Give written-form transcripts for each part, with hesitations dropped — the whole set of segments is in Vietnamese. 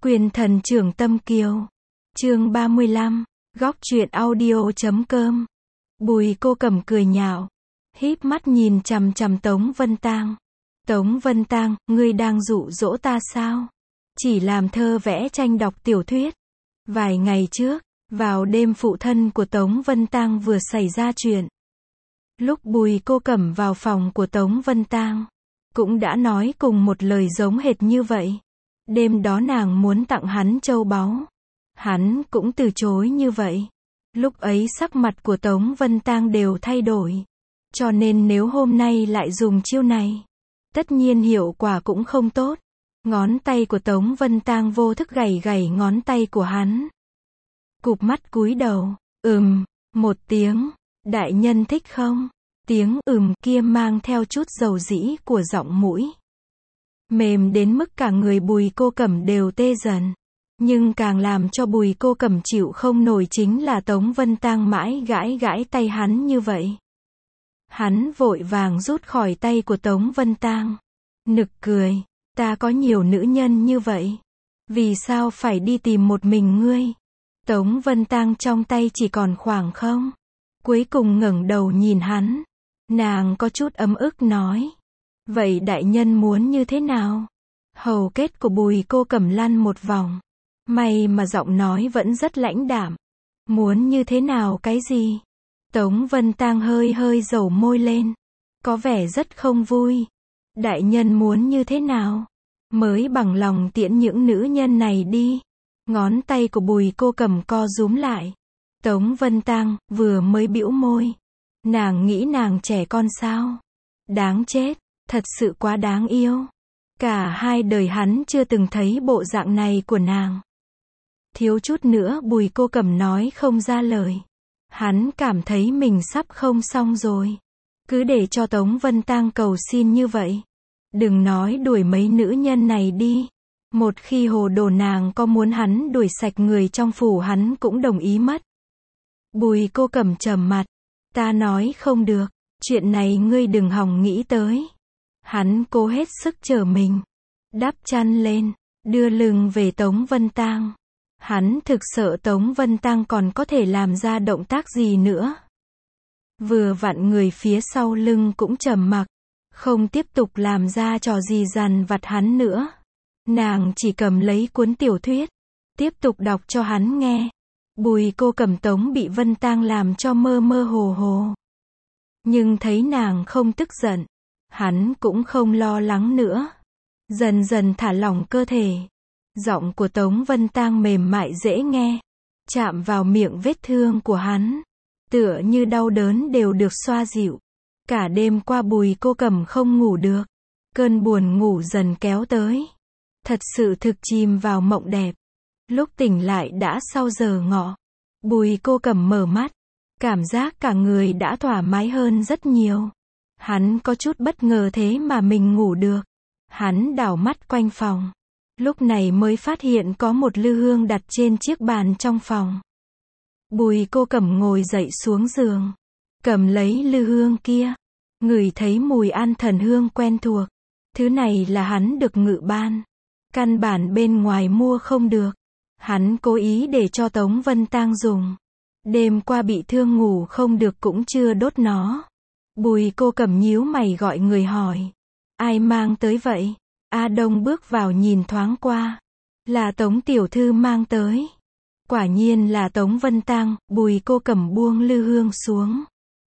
Quyền thần trưởng tâm kiều. Chương 35. Góc truyện audio.com. Bùi Cô Cẩm cười nhạo, híp mắt nhìn chằm chằm Tống Vân Tang. Tống Vân Tang, ngươi đang dụ dỗ ta sao? Chỉ làm thơ vẽ tranh đọc tiểu thuyết. Vài ngày trước, vào đêm phụ thân của Tống Vân Tang vừa xảy ra chuyện. Lúc Bùi Cô Cẩm vào phòng của Tống Vân Tang, cũng đã nói cùng một lời giống hệt như vậy. Đêm đó nàng muốn tặng hắn châu báu. Hắn cũng từ chối như vậy. Lúc ấy sắc mặt của Tống Vân Tang đều thay đổi. Cho nên nếu hôm nay lại dùng chiêu này, tất nhiên hiệu quả cũng không tốt. Ngón tay của Tống Vân Tang vô thức gảy gảy ngón tay của hắn. Cụp mắt cúi đầu, một tiếng, đại nhân thích không? Tiếng kia mang theo chút dầu dĩ của giọng mũi. Mềm đến mức cả người Bùi Cô Cẩm đều tê dần. Nhưng càng làm cho Bùi Cô Cẩm chịu không nổi chính là Tống Vân Tang mãi gãi gãi tay hắn như vậy. Hắn vội vàng rút khỏi tay của Tống Vân Tang. Nực cười, ta có nhiều nữ nhân như vậy. Vì sao phải đi tìm một mình ngươi? Tống Vân Tang trong tay chỉ còn khoảng không. Cuối cùng ngẩng đầu nhìn hắn. Nàng có chút ấm ức nói. Vậy đại nhân muốn như thế nào? Hầu kết của Bùi Cô Cẩm lăn một vòng. May mà giọng nói vẫn rất lãnh đạm. Muốn như thế nào cái gì? Tống Vân Tang hơi hơi dầu môi lên. Có vẻ rất không vui. Đại nhân muốn như thế nào? Mới bằng lòng tiễn những nữ nhân này đi. Ngón tay của Bùi Cô Cẩm co rúm lại. Tống Vân Tang vừa mới bĩu môi. Nàng nghĩ nàng trẻ con sao? Đáng chết, thật sự quá đáng yêu. Cả hai đời hắn chưa từng thấy bộ dạng này của nàng. Thiếu chút nữa Bùi Cô Cẩm nói không ra lời. Hắn cảm thấy mình sắp không xong rồi. Cứ để cho Tống Vân Tang cầu xin như vậy. Đừng nói đuổi mấy nữ nhân này đi. Một khi hồ đồ nàng có muốn hắn đuổi sạch người trong phủ hắn cũng đồng ý mất. Bùi Cô Cẩm trầm mặt. Ta nói không được. Chuyện này ngươi đừng hòng nghĩ tới. Hắn cố hết sức trở mình. Đắp chăn lên. Đưa lưng về Tống Vân Tang. Hắn thực sợ Tống Vân Tang còn có thể làm ra động tác gì nữa. Vừa vặn người phía sau lưng cũng trầm mặc. Không tiếp tục làm ra trò gì dằn vặt hắn nữa. Nàng chỉ cầm lấy cuốn tiểu thuyết. Tiếp tục đọc cho hắn nghe. Bùi Cô Cẩm Tống bị Vân Tang làm cho mơ mơ hồ hồ. Nhưng thấy nàng không tức giận. Hắn cũng không lo lắng nữa. Dần dần thả lỏng cơ thể. Giọng của Tống Vân Tang mềm mại dễ nghe. Chạm vào miệng vết thương của hắn. Tựa như đau đớn đều được xoa dịu. Cả đêm qua Bùi Cô Cẩm không ngủ được. Cơn buồn ngủ dần kéo tới. Thật sự thực chìm vào mộng đẹp. Lúc tỉnh lại đã sau giờ ngọ. Bùi Cô Cẩm mở mắt. Cảm giác cả người đã thoải mái hơn rất nhiều. Hắn có chút bất ngờ thế mà mình ngủ được. Hắn đảo mắt quanh phòng. Lúc này mới phát hiện có một lư hương đặt trên chiếc bàn trong phòng. Bùi Cô Cẩm ngồi dậy xuống giường. Cầm lấy lư hương kia. Ngửi thấy mùi an thần hương quen thuộc. Thứ này là hắn được Ngự ban. Căn bản bên ngoài mua không được. Hắn cố ý để cho Tống Vân Tang dùng. Đêm qua bị thương ngủ không được cũng chưa đốt nó. Bùi Cô Cẩm nhíu mày gọi người hỏi. Ai mang tới vậy? A Đông bước vào nhìn thoáng qua. Là Tống tiểu thư mang tới. Quả nhiên là Tống Vân Tang. Bùi Cô Cẩm buông lư hương xuống.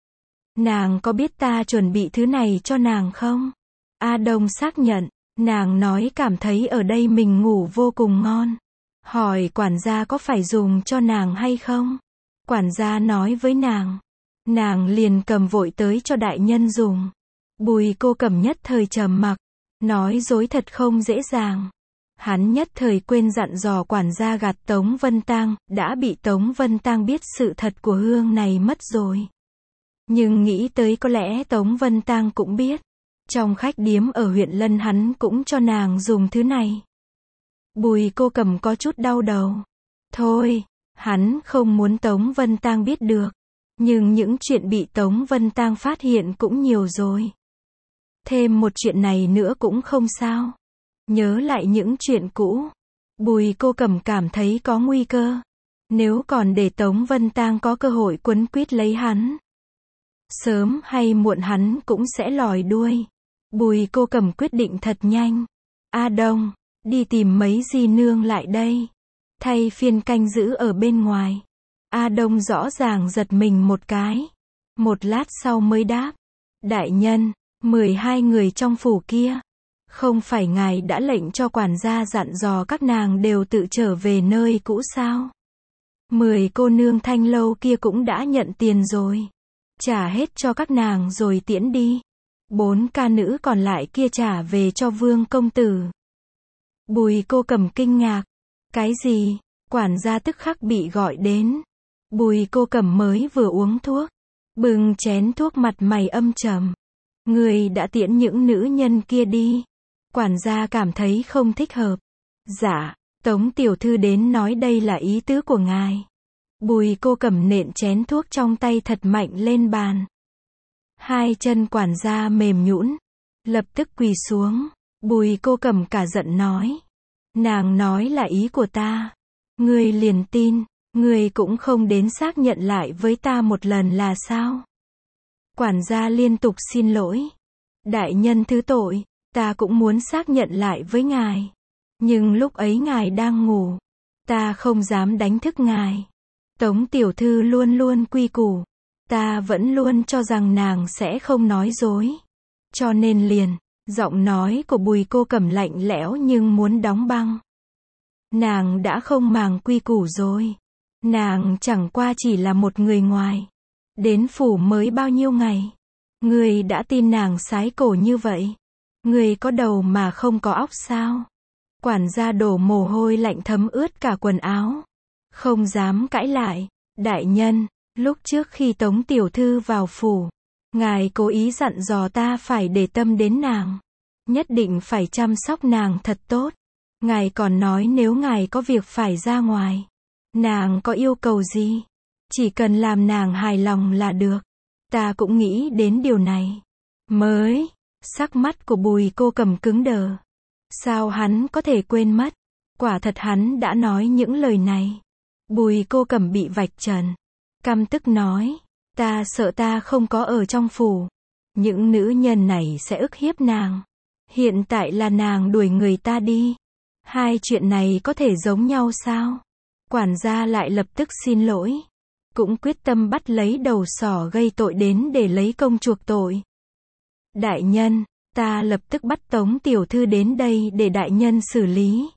Nàng có biết ta chuẩn bị thứ này cho nàng không? A Đông xác nhận. Nàng nói cảm thấy ở đây mình ngủ vô cùng ngon. Hỏi quản gia có phải dùng cho nàng hay không? Quản gia nói với nàng. Nàng liền cầm vội tới cho đại nhân dùng. Bùi Cô Cẩm nhất thời trầm mặc. Nói dối thật không dễ dàng. Hắn nhất thời quên dặn dò quản gia gạt Tống Vân Tang. Đã bị Tống Vân Tang biết sự thật của hương này mất rồi. Nhưng nghĩ tới có lẽ Tống Vân Tang cũng biết. Trong khách điếm ở huyện Lân hắn cũng cho nàng dùng thứ này. Bùi Cô Cẩm có chút đau đầu. Thôi, hắn không muốn Tống Vân Tang biết được. Nhưng những chuyện bị Tống Vân Tang phát hiện cũng nhiều rồi. Thêm một chuyện này nữa cũng không sao. Nhớ lại những chuyện cũ. Bùi Cô Cẩm cảm thấy có nguy cơ. Nếu còn để Tống Vân Tang có cơ hội quấn quýt lấy hắn, sớm hay muộn hắn cũng sẽ lòi đuôi. Bùi Cô Cẩm quyết định thật nhanh. A Đông, đi tìm mấy di nương lại đây. Thay phiên canh giữ ở bên ngoài. A Đông rõ ràng giật mình một cái. Một lát sau mới đáp. Đại nhân, 12 người trong phủ kia. Không phải ngài đã lệnh cho quản gia dặn dò các nàng đều tự trở về nơi cũ sao? 10 cô nương Thanh Lâu kia cũng đã nhận tiền rồi. Trả hết cho các nàng rồi tiễn đi. 4 ca nữ còn lại kia trả về cho Vương công tử. Bùi Cô Cẩm kinh ngạc. Cái gì? Quản gia tức khắc bị gọi đến. Bùi Cô Cẩm mới vừa uống thuốc, bưng chén thuốc mặt mày âm trầm. Người đã tiễn những nữ nhân kia đi. Quản gia cảm thấy không thích hợp. Dạ, Tống tiểu thư đến nói đây là ý tứ của ngài. Bùi Cô Cẩm nện chén thuốc trong tay thật mạnh lên bàn. Hai chân quản gia mềm nhũn, lập tức quỳ xuống. Bùi Cô Cẩm cả giận nói. Nàng nói là ý của ta. Ngươi liền tin, ngươi cũng không đến xác nhận lại với ta một lần là sao? Quản gia liên tục xin lỗi. Đại nhân thứ tội, ta cũng muốn xác nhận lại với ngài. Nhưng lúc ấy ngài đang ngủ. Ta không dám đánh thức ngài. Tống tiểu thư luôn luôn quy củ. Ta vẫn luôn cho rằng nàng sẽ không nói dối. Cho nên liền, giọng nói của Bùi Cô Cẩm lạnh lẽo nhưng muốn đóng băng. Nàng đã không màng quy củ rồi. Nàng chẳng qua chỉ là một người ngoài. Đến phủ mới bao nhiêu ngày. Ngươi đã tin nàng sái cổ như vậy. Ngươi có đầu mà không có óc sao? Quản gia đổ mồ hôi lạnh thấm ướt cả quần áo. Không dám cãi lại. Đại nhân, lúc trước khi Tống tiểu thư vào phủ, ngài cố ý dặn dò ta phải để tâm đến nàng. Nhất định phải chăm sóc nàng thật tốt. Ngài còn nói nếu ngài có việc phải ra ngoài, nàng có yêu cầu gì, chỉ cần làm nàng hài lòng là được. Ta cũng nghĩ đến điều này. Mới, sắc mắt của Bùi Cô Cẩm cứng đờ. Sao hắn có thể quên mất? Quả thật hắn đã nói những lời này. Bùi Cô Cẩm bị vạch trần. Căm tức nói. Ta sợ ta không có ở trong phủ. Những nữ nhân này sẽ ức hiếp nàng. Hiện tại là nàng đuổi người ta đi. Hai chuyện này có thể giống nhau sao? Quản gia lại lập tức xin lỗi. Cũng quyết tâm bắt lấy đầu sỏ gây tội đến để lấy công chuộc tội. Đại nhân, ta lập tức bắt Tống tiểu thư đến đây để đại nhân xử lý.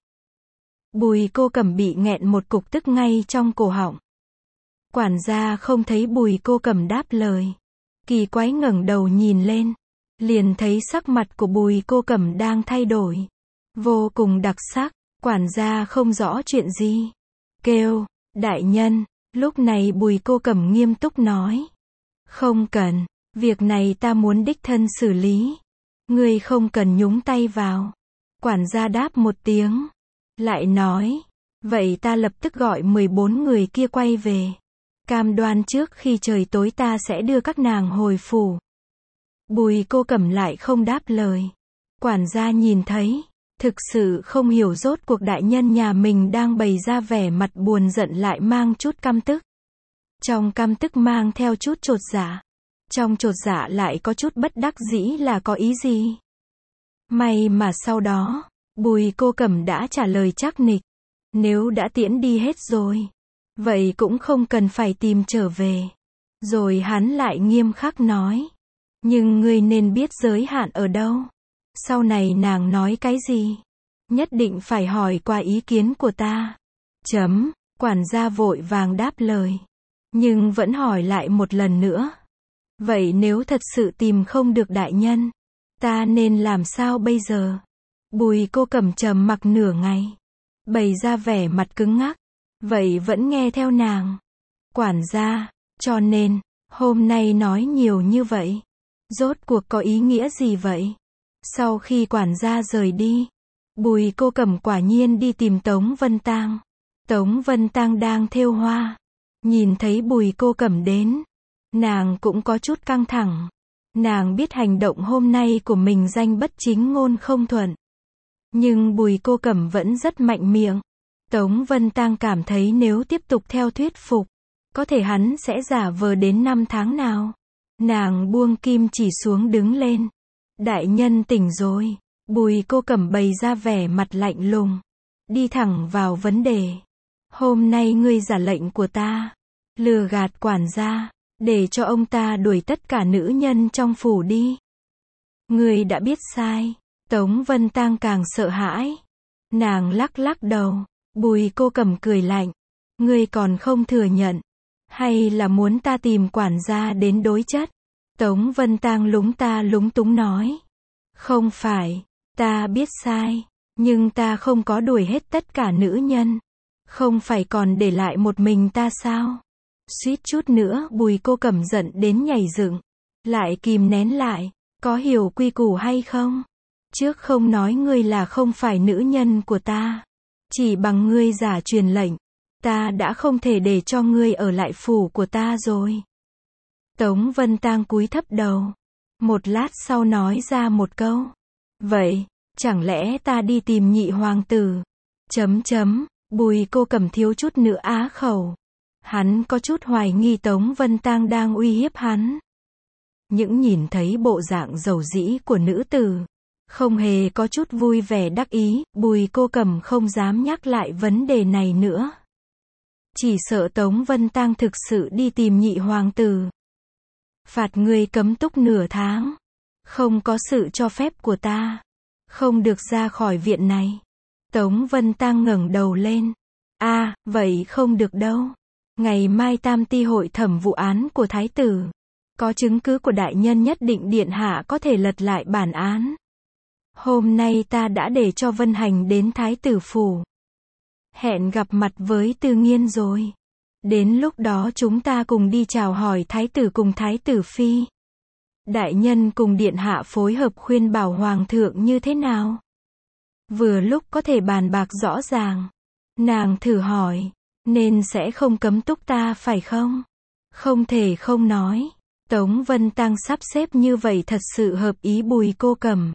Bùi Cô Cẩm bị nghẹn một cục tức ngay trong cổ họng. Quản gia không thấy Bùi Cô Cẩm đáp lời. Kỳ quái ngẩng đầu nhìn lên. Liền thấy sắc mặt của Bùi Cô Cẩm đang thay đổi. Vô cùng đặc sắc. Quản gia không rõ chuyện gì. Kêu, đại nhân. Lúc này Bùi Cô Cẩm nghiêm túc nói. Không cần. Việc này ta muốn đích thân xử lý. Ngươi không cần nhúng tay vào. Quản gia đáp một tiếng. Lại nói. Vậy ta lập tức gọi 14 người kia quay về. Cam đoan trước khi trời tối ta sẽ đưa các nàng hồi phủ. Bùi Cô Cẩm lại không đáp lời. Quản gia nhìn thấy. Thực sự không hiểu rốt cuộc đại nhân nhà mình đang bày ra vẻ mặt buồn giận lại mang chút căm tức. Trong căm tức mang theo chút chột dạ. Trong chột dạ lại có chút bất đắc dĩ là có ý gì. May mà sau đó, Bùi Cô Cẩm đã trả lời chắc nịch. Nếu đã tiễn đi hết rồi, vậy cũng không cần phải tìm trở về. Rồi hắn lại nghiêm khắc nói. Nhưng ngươi nên biết giới hạn ở đâu. Sau này nàng nói cái gì, nhất định phải hỏi qua ý kiến của ta. Quản gia vội vàng đáp lời. Nhưng vẫn hỏi lại một lần nữa. Vậy nếu thật sự tìm không được đại nhân, ta nên làm sao bây giờ? Bùi Cô Cẩm trầm mặc nửa ngày. Bày ra vẻ mặt cứng ngắc. Vậy vẫn nghe theo nàng. Quản gia, cho nên, hôm nay nói nhiều như vậy. Rốt cuộc có ý nghĩa gì vậy? Sau khi quản gia rời đi, Bùi Cô Cẩm quả nhiên đi tìm Tống Vân Tang. Tống Vân Tang đang thêu hoa. Nhìn thấy Bùi Cô Cẩm đến, nàng cũng có chút căng thẳng. Nàng biết hành động hôm nay của mình danh bất chính ngôn không thuận. Nhưng Bùi Cô Cẩm vẫn rất mạnh miệng. Tống Vân Tang cảm thấy nếu tiếp tục theo thuyết phục, có thể hắn sẽ giả vờ đến 5 tháng nào. Nàng buông kim chỉ xuống đứng lên. Đại nhân tỉnh rồi. Bùi Cô Cẩm bày ra vẻ mặt lạnh lùng. Đi thẳng vào vấn đề. Hôm nay ngươi giả lệnh của ta. Lừa gạt quản gia. Để cho ông ta đuổi tất cả nữ nhân trong phủ đi. Ngươi đã biết sai. Tống Vân Tang càng sợ hãi. Nàng lắc lắc đầu. Bùi Cô Cẩm cười lạnh. Ngươi còn không thừa nhận. Hay là muốn ta tìm quản gia đến đối chất? Tống Vân Tang lúng túng nói. Không phải, ta biết sai, nhưng ta không có đuổi hết tất cả nữ nhân. Không phải còn để lại một mình ta sao? Suýt chút nữa Bùi Cô Cẩm giận đến nhảy dựng. Lại kìm nén lại, có hiểu quy củ hay không? Trước không nói ngươi là không phải nữ nhân của ta. Chỉ bằng ngươi giả truyền lệnh, ta đã không thể để cho ngươi ở lại phủ của ta rồi. Tống Vân Tang cúi thấp đầu. Một lát sau nói ra một câu. Vậy, chẳng lẽ ta đi tìm nhị hoàng tử? Bùi Cô Cẩm thiếu chút nữa á khẩu. Hắn có chút hoài nghi Tống Vân Tang đang uy hiếp hắn. Những nhìn thấy bộ dạng dầu dĩ của nữ tử, không hề có chút vui vẻ đắc ý, Bùi Cô Cẩm không dám nhắc lại vấn đề này nữa. Chỉ sợ Tống Vân Tang thực sự đi tìm nhị hoàng tử. Phạt ngươi cấm túc nửa tháng. Không có sự cho phép của ta. Không được ra khỏi viện này. Tống Vân Tang ngẩng đầu lên. Vậy không được đâu. Ngày mai Tam Ti hội thẩm vụ án của thái tử. Có chứng cứ của đại nhân nhất định điện hạ có thể lật lại bản án. Hôm nay ta đã để cho Vân Hành đến thái tử phủ. Hẹn gặp mặt với Tư Nghiên rồi. Đến lúc đó chúng ta cùng đi chào hỏi thái tử cùng thái tử phi. Đại nhân cùng điện hạ phối hợp khuyên bảo hoàng thượng như thế nào? Vừa lúc có thể bàn bạc rõ ràng. Nàng thử hỏi, nên sẽ không cấm túc ta phải không? Không thể không nói. Tống Vân Tang sắp xếp như vậy thật sự hợp ý Bùi Cô Cẩm.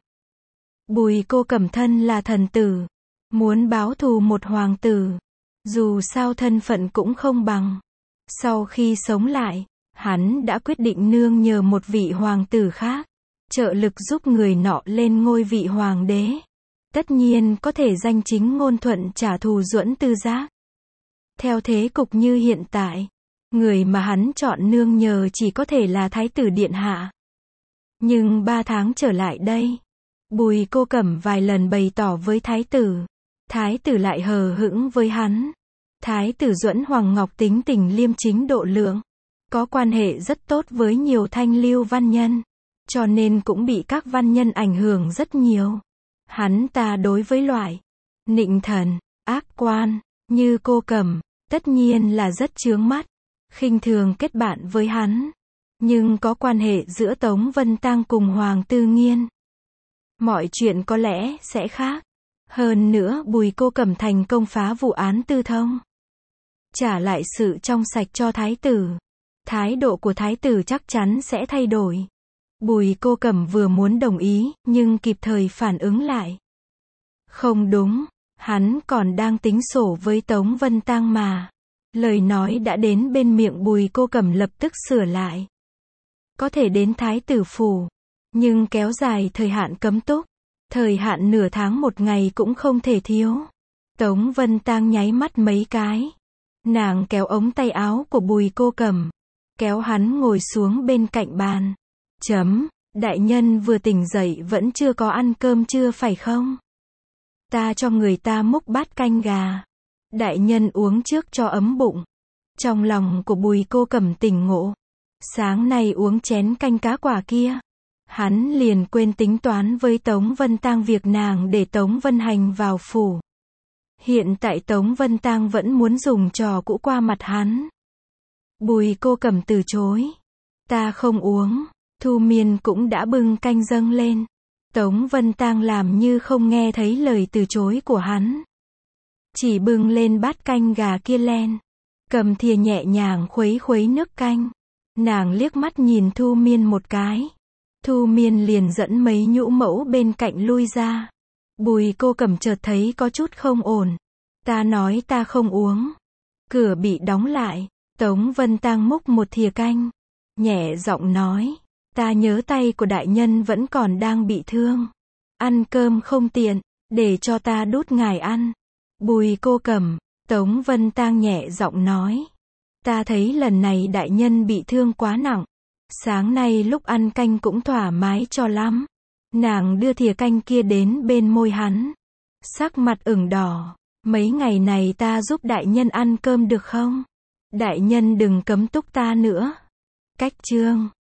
Bùi Cô Cẩm thân là thần tử. Muốn báo thù một hoàng tử. Dù sao thân phận cũng không bằng. Sau khi sống lại, hắn đã quyết định nương nhờ một vị hoàng tử khác, trợ lực giúp người nọ lên ngôi vị hoàng đế. Tất nhiên có thể danh chính ngôn thuận trả thù Duẫn Tư Giác. Theo thế cục như hiện tại, người mà hắn chọn nương nhờ chỉ có thể là thái tử điện hạ. Nhưng 3 tháng trở lại đây, Bùi Cô Cẩm vài lần bày tỏ với thái tử. Thái tử lại hờ hững với hắn. Thái tử Duẫn Hoàng Ngọc tính tình liêm chính độ lượng, có quan hệ rất tốt với nhiều thanh lưu văn nhân, cho nên cũng bị các văn nhân ảnh hưởng rất nhiều. Hắn ta đối với loại nịnh thần, ác quan như Cô Cẩm, tất nhiên là rất chướng mắt, khinh thường kết bạn với hắn. Nhưng có quan hệ giữa Tống Vân Tang cùng Hoàng Tư Nghiên, mọi chuyện có lẽ sẽ khác. Hơn nữa Bùi Cô Cẩm thành công phá vụ án Tư Thông, trả lại sự trong sạch cho thái tử. Thái độ của thái tử chắc chắn sẽ thay đổi. Bùi Cô Cẩm vừa muốn đồng ý, nhưng kịp thời phản ứng lại. Không đúng, hắn còn đang tính sổ với Tống Vân Tang mà. Lời nói đã đến bên miệng Bùi Cô Cẩm lập tức sửa lại. Có thể đến thái tử phủ, nhưng kéo dài thời hạn cấm túc. Thời hạn nửa tháng một ngày cũng không thể thiếu. Tống Vân Tang nháy mắt mấy cái. Nàng kéo ống tay áo của Bùi Cô Cẩm, kéo hắn ngồi xuống bên cạnh bàn. Đại nhân vừa tỉnh dậy vẫn chưa có ăn cơm chưa phải không? Ta cho người ta múc bát canh gà. Đại nhân uống trước cho ấm bụng. Trong lòng của Bùi Cô Cẩm tỉnh ngộ. Sáng nay uống chén canh cá quả kia. Hắn liền quên tính toán với Tống Vân Tang việc nàng để Tống Vân Hành vào phủ. Hiện tại Tống Vân Tang vẫn muốn dùng trò cũ qua mặt hắn. Bùi Cô Cẩm từ chối. Ta không uống. Thu Miên cũng đã bưng canh dâng lên. Tống Vân Tang làm như không nghe thấy lời từ chối của hắn. Chỉ bưng lên bát canh gà kia lên. Cầm thìa nhẹ nhàng khuấy khuấy nước canh. Nàng liếc mắt nhìn Thu Miên một cái. Thu Miên liền dẫn mấy nhũ mẫu bên cạnh lui ra. Bùi Cô Cẩm chợt thấy có chút không ổn. Ta nói ta không uống. Cửa bị đóng lại. Tống Vân Tang múc một thìa canh. Nhẹ giọng nói. Ta nhớ tay của đại nhân vẫn còn đang bị thương. Ăn cơm không tiện. Để cho ta đút ngài ăn. Bùi Cô Cẩm. Tống Vân Tang nhẹ giọng nói. Ta thấy lần này đại nhân bị thương quá nặng. Sáng nay lúc ăn canh cũng thoải mái cho lắm. Nàng đưa thìa canh kia đến bên môi hắn. Sắc mặt ửng đỏ. Mấy ngày này ta giúp đại nhân ăn cơm được không? Đại nhân đừng cấm túc ta nữa. Cách chương